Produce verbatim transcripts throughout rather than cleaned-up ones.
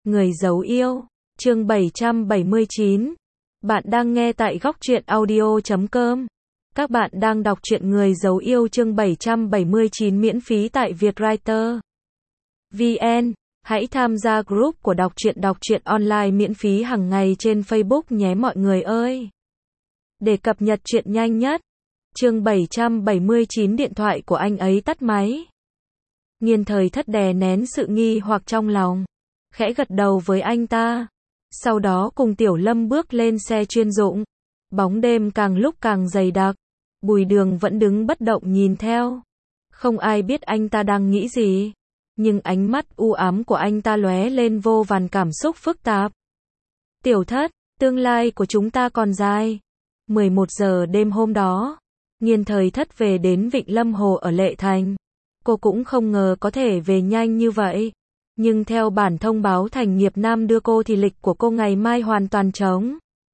Người giấu yêu, chương bảy trăm bảy mươi chín. Bạn đang nghe tại góc truyện audio chấm com. Các bạn đang đọc truyện Người giấu yêu chương bảy trăm bảy mươi chín miễn phí tại Vietwriter vê en. Hãy tham gia group của đọc truyện đọc truyện online miễn phí hàng ngày trên Facebook nhé mọi người ơi. Để cập nhật truyện nhanh nhất. Chương bảy trăm bảy mươi chín điện thoại của anh ấy tắt máy. Nghiên Thời Thất đè nén sự nghi hoặc trong lòng, khẽ gật đầu với anh ta. Sau đó cùng Tiểu Lâm bước lên xe chuyên dụng. Bóng đêm càng lúc càng dày đặc. Bùi Đường vẫn đứng bất động nhìn theo. Không ai biết anh ta đang nghĩ gì. Nhưng ánh mắt u ám của anh ta lóe lên vô vàn cảm xúc phức tạp. Tiểu Thất, tương lai của chúng ta còn dài. mười một giờ đêm hôm đó, Nghiên Thời Thất về đến Vịnh Lâm Hồ ở Lệ Thành. Cô cũng không ngờ có thể về nhanh như vậy. Nhưng theo bản thông báo Thành Nghiệp Nam đưa cô thì lịch của cô ngày mai hoàn toàn trống.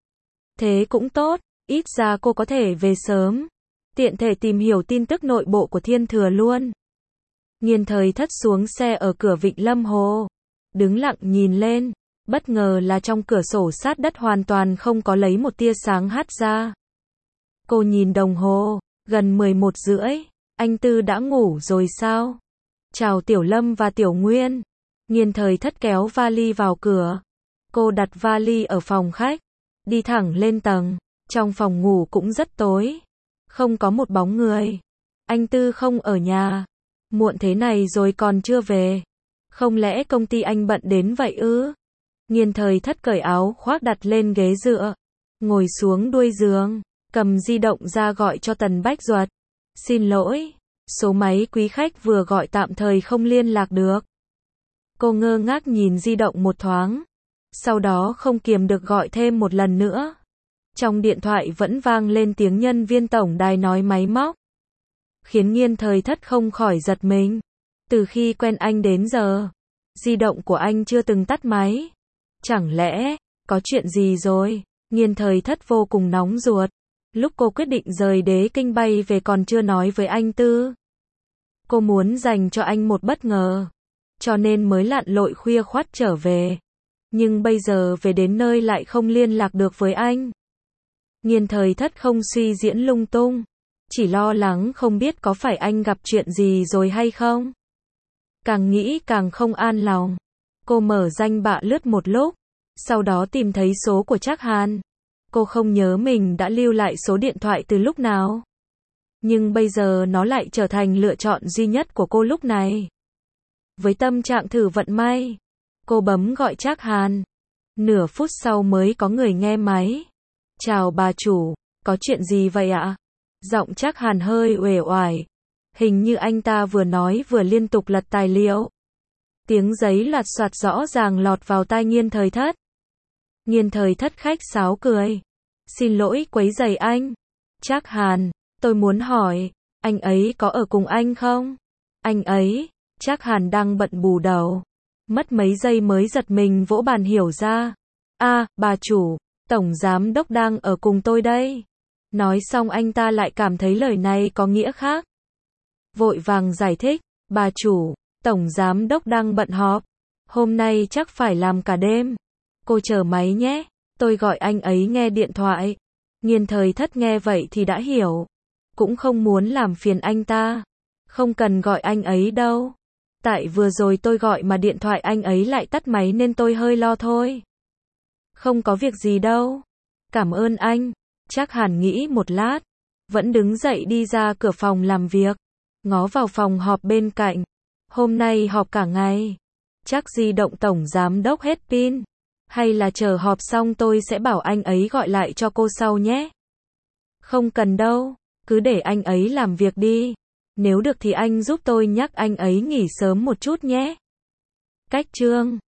Thế cũng tốt, ít ra cô có thể về sớm. Tiện thể tìm hiểu tin tức nội bộ của Thiên Thừa luôn. Nghiên Thời Thất xuống xe ở cửa Vịnh Lâm Hồ. Đứng lặng nhìn lên. Bất ngờ là trong cửa sổ sát đất hoàn toàn không có lấy một tia sáng hắt ra. Cô nhìn đồng hồ. Gần mười một rưỡi. Anh Tư đã ngủ rồi sao? Chào Tiểu Lâm và Tiểu Nguyên. Nghiên Thời Thất kéo vali vào cửa. Cô đặt vali ở phòng khách. Đi thẳng lên tầng. Trong phòng ngủ cũng rất tối. Không có một bóng người. Anh Tư không ở nhà. Muộn thế này rồi còn chưa về. Không lẽ công ty anh bận đến vậy ư? Nghiên Thời Thất cởi áo khoác đặt lên ghế dựa. Ngồi xuống đuôi giường. Cầm di động ra gọi cho Tần Bách Duật. Xin lỗi. Số máy quý khách vừa gọi tạm thời không liên lạc được. Cô ngơ ngác nhìn di động một thoáng. Sau đó không kiềm được gọi thêm một lần nữa. Trong điện thoại vẫn vang lên tiếng nhân viên tổng đài nói máy móc. Khiến Nghiên Thời Thất không khỏi giật mình. Từ khi quen anh đến giờ, di động của anh chưa từng tắt máy. Chẳng lẽ, có chuyện gì rồi? Nghiên Thời Thất vô cùng nóng ruột. Lúc cô quyết định rời Đế Kinh bay về còn chưa nói với anh Tư. Cô muốn dành cho anh một bất ngờ. Cho nên mới lặn lội khuya khoắt trở về. Nhưng bây giờ về đến nơi lại không liên lạc được với anh. Nghiên Thời Thất không suy diễn lung tung. Chỉ lo lắng không biết có phải anh gặp chuyện gì rồi hay không. Càng nghĩ càng không an lòng. Cô mở danh bạ lướt một lúc. Sau đó tìm thấy số của Trác Hàn. Cô không nhớ mình đã lưu lại số điện thoại từ lúc nào. Nhưng bây giờ nó lại trở thành lựa chọn duy nhất của cô lúc này. Với tâm trạng thử vận may, cô bấm gọi Trác Hàn. Nửa phút sau mới có người nghe máy. Chào bà chủ, có chuyện gì vậy ạ? Giọng Trác Hàn hơi uể oải. Hình như anh ta vừa nói vừa liên tục lật tài liệu. Tiếng giấy loạt soạt rõ ràng lọt vào tai Nghiên Thời Thất. Nghiên Thời Thất khách sáo cười. Xin lỗi quấy rầy anh. Trác Hàn, tôi muốn hỏi, anh ấy có ở cùng anh không? Anh ấy, Trác Hàn đang bận bù đầu. Mất mấy giây mới giật mình vỗ bàn hiểu ra. À, bà chủ, tổng giám đốc đang ở cùng tôi đây. Nói xong anh ta lại cảm thấy lời này có nghĩa khác. Vội vàng giải thích, bà chủ, tổng giám đốc đang bận họp. Hôm nay chắc phải làm cả đêm. Cô chờ máy nhé, tôi gọi anh ấy nghe điện thoại. Nghiên Thời Thất nghe vậy thì đã hiểu. Cũng không muốn làm phiền anh ta. Không cần gọi anh ấy đâu. Tại vừa rồi tôi gọi mà điện thoại anh ấy lại tắt máy nên tôi hơi lo thôi. Không có việc gì đâu. Cảm ơn anh. Trác Hàn nghĩ một lát. Vẫn đứng dậy đi ra cửa phòng làm việc. Ngó vào phòng họp bên cạnh. Hôm nay họp cả ngày. Chắc di động tổng giám đốc hết pin. Hay là chờ họp xong tôi sẽ bảo anh ấy gọi lại cho cô sau nhé. Không cần đâu. Cứ để anh ấy làm việc đi. Nếu được thì anh giúp tôi nhắc anh ấy nghỉ sớm một chút nhé. Cách chương